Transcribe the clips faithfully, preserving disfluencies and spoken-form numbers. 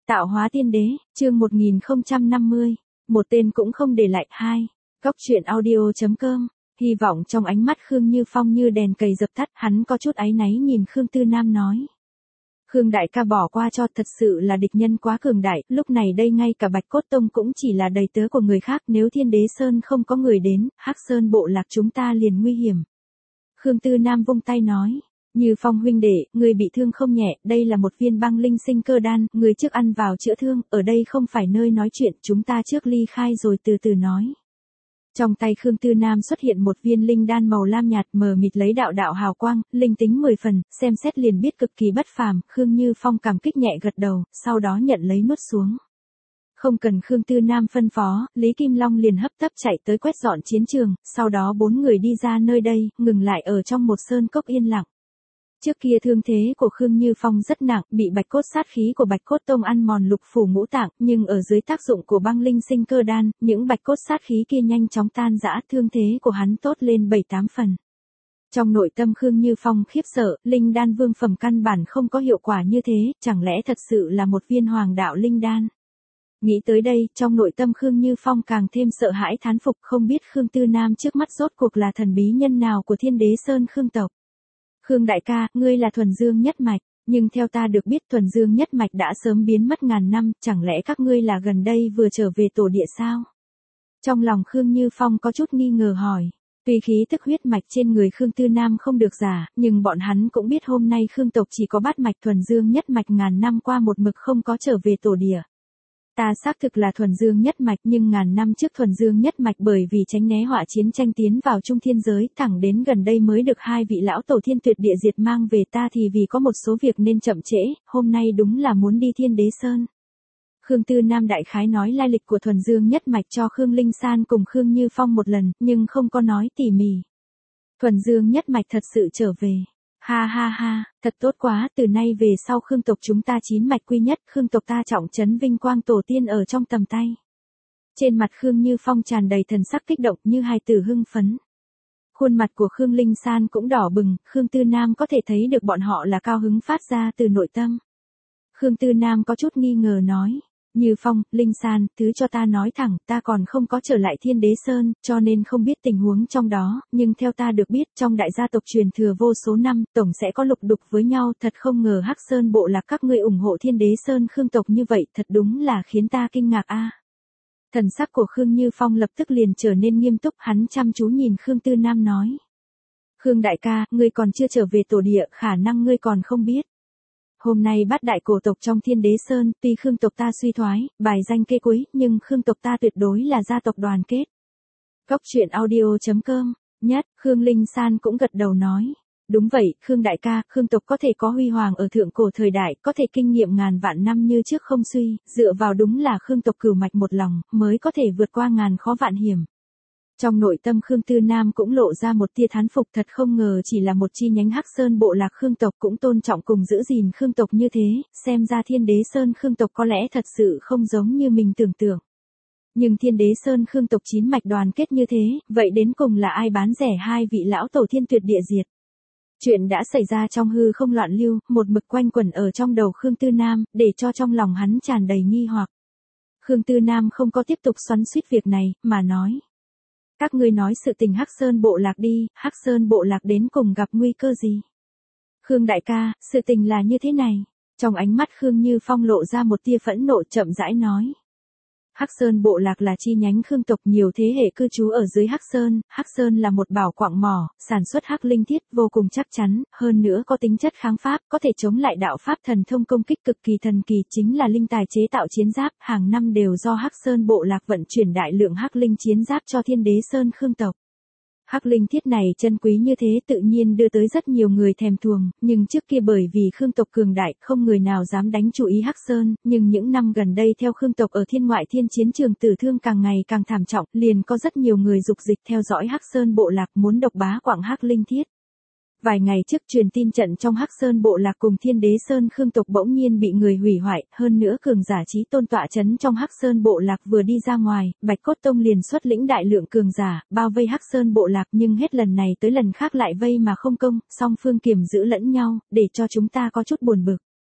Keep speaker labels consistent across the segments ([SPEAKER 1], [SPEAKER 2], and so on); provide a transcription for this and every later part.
[SPEAKER 1] Tạo hóa tiên đế, chương một nghìn không trăm năm mươi, một tên cũng không để lại. Hai. Góc truyện audio.com. Hy vọng trong ánh mắt Khương Như Phong như đèn cầy dập tắt, hắn có chút áy náy nhìn Khương Tư Nam nói. Khương đại ca bỏ qua cho, thật sự là địch nhân quá cường đại, lúc này đây ngay cả Bạch Cốt Tông cũng chỉ là đầy tớ của người khác, nếu Thiên Đế Sơn không có người đến, Hắc Sơn bộ lạc chúng ta liền nguy hiểm. Khương Tư Nam vung tay nói. Như Phong huynh đệ, người bị thương không nhẹ, đây là một viên băng linh sinh cơ đan, người trước ăn vào chữa thương, ở đây không phải nơi nói chuyện, chúng ta trước ly khai rồi từ từ nói. Trong tay Khương Tư Nam xuất hiện một viên linh đan màu lam nhạt mờ mịt lấy đạo đạo hào quang, linh tính mười phần, xem xét liền biết cực kỳ bất phàm, Khương Như Phong cảm kích nhẹ gật đầu, sau đó nhận lấy nuốt xuống. Không cần Khương Tư Nam phân phó, Lý Kim Long liền hấp tấp chạy tới quét dọn chiến trường, sau đó bốn người đi ra nơi đây, ngừng lại ở trong một sơn cốc yên lặng. Trước kia thương thế của Khương Như Phong rất nặng, bị bạch cốt sát khí của Bạch Cốt Tông ăn mòn lục phủ ngũ tạng, nhưng ở dưới tác dụng của băng linh sinh cơ đan, những bạch cốt sát khí kia nhanh chóng tan rã, thương thế của hắn tốt lên bảy tám phần. Trong nội tâm Khương Như Phong khiếp sợ, linh đan vương phẩm căn bản không có hiệu quả như thế, chẳng lẽ thật sự là một viên hoàng đạo linh đan. Nghĩ tới đây, trong nội tâm Khương Như Phong càng thêm sợ hãi thán phục, không biết Khương Tư Nam trước mắt rốt cuộc là thần bí nhân nào của Thiên Đế Sơn Khương tộc. Khương đại ca, ngươi là thuần dương nhất mạch, nhưng theo ta được biết thuần dương nhất mạch đã sớm biến mất ngàn năm, chẳng lẽ các ngươi là gần đây vừa trở về tổ địa sao? Trong lòng Khương Như Phong có chút nghi ngờ hỏi. Tuy khí tức huyết mạch trên người Khương Tư Nam không được giả, nhưng bọn hắn cũng biết hôm nay Khương tộc chỉ có bát mạch thuần dương nhất mạch ngàn năm qua một mực không có trở về tổ địa. Ta xác thực là thuần dương nhất mạch, nhưng ngàn năm trước thuần dương nhất mạch bởi vì tránh né họa chiến tranh tiến vào trung thiên giới, thẳng đến gần đây mới được hai vị lão tổ thiên tuyệt địa diệt mang về, ta thì vì có một số việc nên chậm trễ, hôm nay đúng là muốn đi Thiên Đế Sơn. Khương Tư Nam đại khái nói lai lịch của thuần dương nhất mạch cho Khương Linh San cùng Khương Như Phong một lần, nhưng không có nói tỉ mỉ. Thuần dương nhất mạch thật sự trở về. Ha ha ha, thật tốt quá, từ nay về sau Khương tộc chúng ta chín mạch quy nhất, Khương tộc ta trọng trấn vinh quang tổ tiên ở trong tầm tay. Trên mặt Khương Như Phong tràn đầy thần sắc kích động như hài tử hưng phấn. Khuôn mặt của Khương Linh San cũng đỏ bừng, Khương Tư Nam có thể thấy được bọn họ là cao hứng phát ra từ nội tâm. Khương Tư Nam có chút nghi ngờ nói. Như Phong, Linh San, thứ cho ta nói thẳng, ta còn không có trở lại Thiên Đế Sơn, cho nên không biết tình huống trong đó, nhưng theo ta được biết trong đại gia tộc truyền thừa vô số năm, tổng sẽ có lục đục với nhau, thật không ngờ Hắc Sơn bộ lạc các ngươi ủng hộ Thiên Đế Sơn Khương tộc như vậy, thật đúng là khiến ta kinh ngạc a. Thần sắc của Khương Như Phong lập tức liền trở nên nghiêm túc, hắn chăm chú nhìn Khương Tư Nam nói. Khương đại ca, ngươi còn chưa trở về tổ địa, khả năng ngươi còn không biết. Hôm nay bát đại cổ tộc trong Thiên Đế Sơn, tuy Khương tộc ta suy thoái, bài danh kê cuối, nhưng Khương tộc ta tuyệt đối là gia tộc đoàn kết. Góc truyện audio.com, nhất, Khương Linh San cũng gật đầu nói. Đúng vậy, Khương đại ca, Khương tộc có thể có huy hoàng ở thượng cổ thời đại, có thể kinh nghiệm ngàn vạn năm như trước không suy, dựa vào đúng là Khương tộc cửu mạch một lòng, mới có thể vượt qua ngàn khó vạn hiểm. Trong nội tâm Khương Tư Nam cũng lộ ra một tia thán phục, thật không ngờ chỉ là một chi nhánh Hắc Sơn bộ lạc Khương tộc cũng tôn trọng cùng giữ gìn Khương tộc như thế, xem ra Thiên Đế Sơn Khương tộc có lẽ thật sự không giống như mình tưởng tượng. Nhưng Thiên Đế Sơn Khương tộc chín mạch đoàn kết như thế, vậy đến cùng là ai bán rẻ hai vị lão tổ thiên tuyệt địa diệt? Chuyện đã xảy ra trong hư không loạn lưu, một mực quanh quẩn ở trong đầu Khương Tư Nam, để cho trong lòng hắn tràn đầy nghi hoặc. Khương Tư Nam không có tiếp tục xoắn xuýt việc này, mà nói. Các ngươi nói sự tình Hắc Sơn bộ lạc đi, Hắc Sơn bộ lạc đến cùng gặp nguy cơ gì? Khương đại ca, sự tình là như thế này. Trong ánh mắt Khương Như Phong lộ ra một tia phẫn nộ, chậm rãi nói. Hắc Sơn bộ lạc là chi nhánh Khương tộc, nhiều thế hệ cư trú ở dưới Hắc Sơn, Hắc Sơn là một bảo quạng mỏ, sản xuất hắc linh thiết vô cùng chắc chắn, hơn nữa có tính chất kháng pháp, có thể chống lại đạo pháp thần thông công kích cực kỳ thần kỳ, chính là linh tài chế tạo chiến giáp, hàng năm đều do Hắc Sơn bộ lạc vận chuyển đại lượng hắc linh chiến giáp cho Thiên Đế Sơn Khương tộc. Hắc linh thiết này chân quý như thế tự nhiên đưa tới rất nhiều người thèm thuồng, nhưng trước kia bởi vì Khương tộc cường đại, không người nào dám đánh chú ý Hắc Sơn, nhưng những năm gần đây theo Khương tộc ở thiên ngoại thiên chiến trường tử thương càng ngày càng thảm trọng, liền có rất nhiều người dục dịch theo dõi Hắc Sơn bộ lạc muốn độc bá quạng hắc linh thiết. Vài ngày trước truyền tin trận trong Hắc Sơn bộ lạc cùng Thiên Đế Sơn Khương tộc bỗng nhiên bị người hủy hoại, hơn nữa cường giả chí tôn tọa chấn trong Hắc Sơn bộ lạc vừa đi ra ngoài, Bạch Cốt Tông liền xuất lĩnh đại lượng cường giả, bao vây Hắc Sơn bộ lạc, nhưng hết lần này tới lần khác lại vây mà không công, song phương kiềm giữ lẫn nhau, để cho chúng ta có chút buồn bực.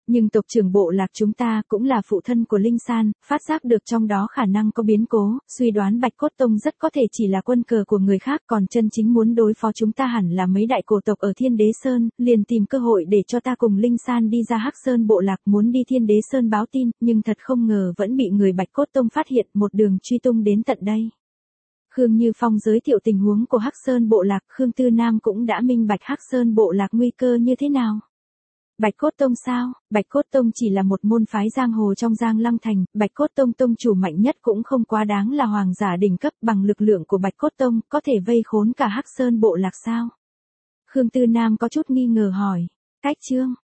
[SPEAKER 1] Nhưng tộc trưởng bộ lạc chúng ta cũng là phụ thân của Linh San, phát giác được trong đó khả năng có biến cố, suy đoán Bạch Cốt Tông rất có thể chỉ là quân cờ của người khác, còn chân chính muốn đối phó chúng ta hẳn là mấy đại cổ tộc ở Thiên Đế Sơn, liền tìm cơ hội để cho ta cùng Linh San đi ra Hắc Sơn bộ lạc muốn đi Thiên Đế Sơn báo tin, nhưng thật không ngờ vẫn bị người Bạch Cốt Tông phát hiện, một đường truy tung đến tận đây. Khương Như Phong giới thiệu tình huống của Hắc Sơn bộ lạc, Khương Tư Nam cũng đã minh bạch Hắc Sơn bộ lạc nguy cơ như thế nào. Bạch Cốt Tông sao? Bạch Cốt Tông chỉ là một môn phái giang hồ trong Giang Lăng Thành, Bạch Cốt Tông tông chủ mạnh nhất cũng không quá đáng là hoàng giả đỉnh cấp, bằng lực lượng của Bạch Cốt Tông, có thể vây khốn cả Hắc Sơn bộ lạc sao? Khương Tư Nam có chút nghi ngờ hỏi. Cách Trương,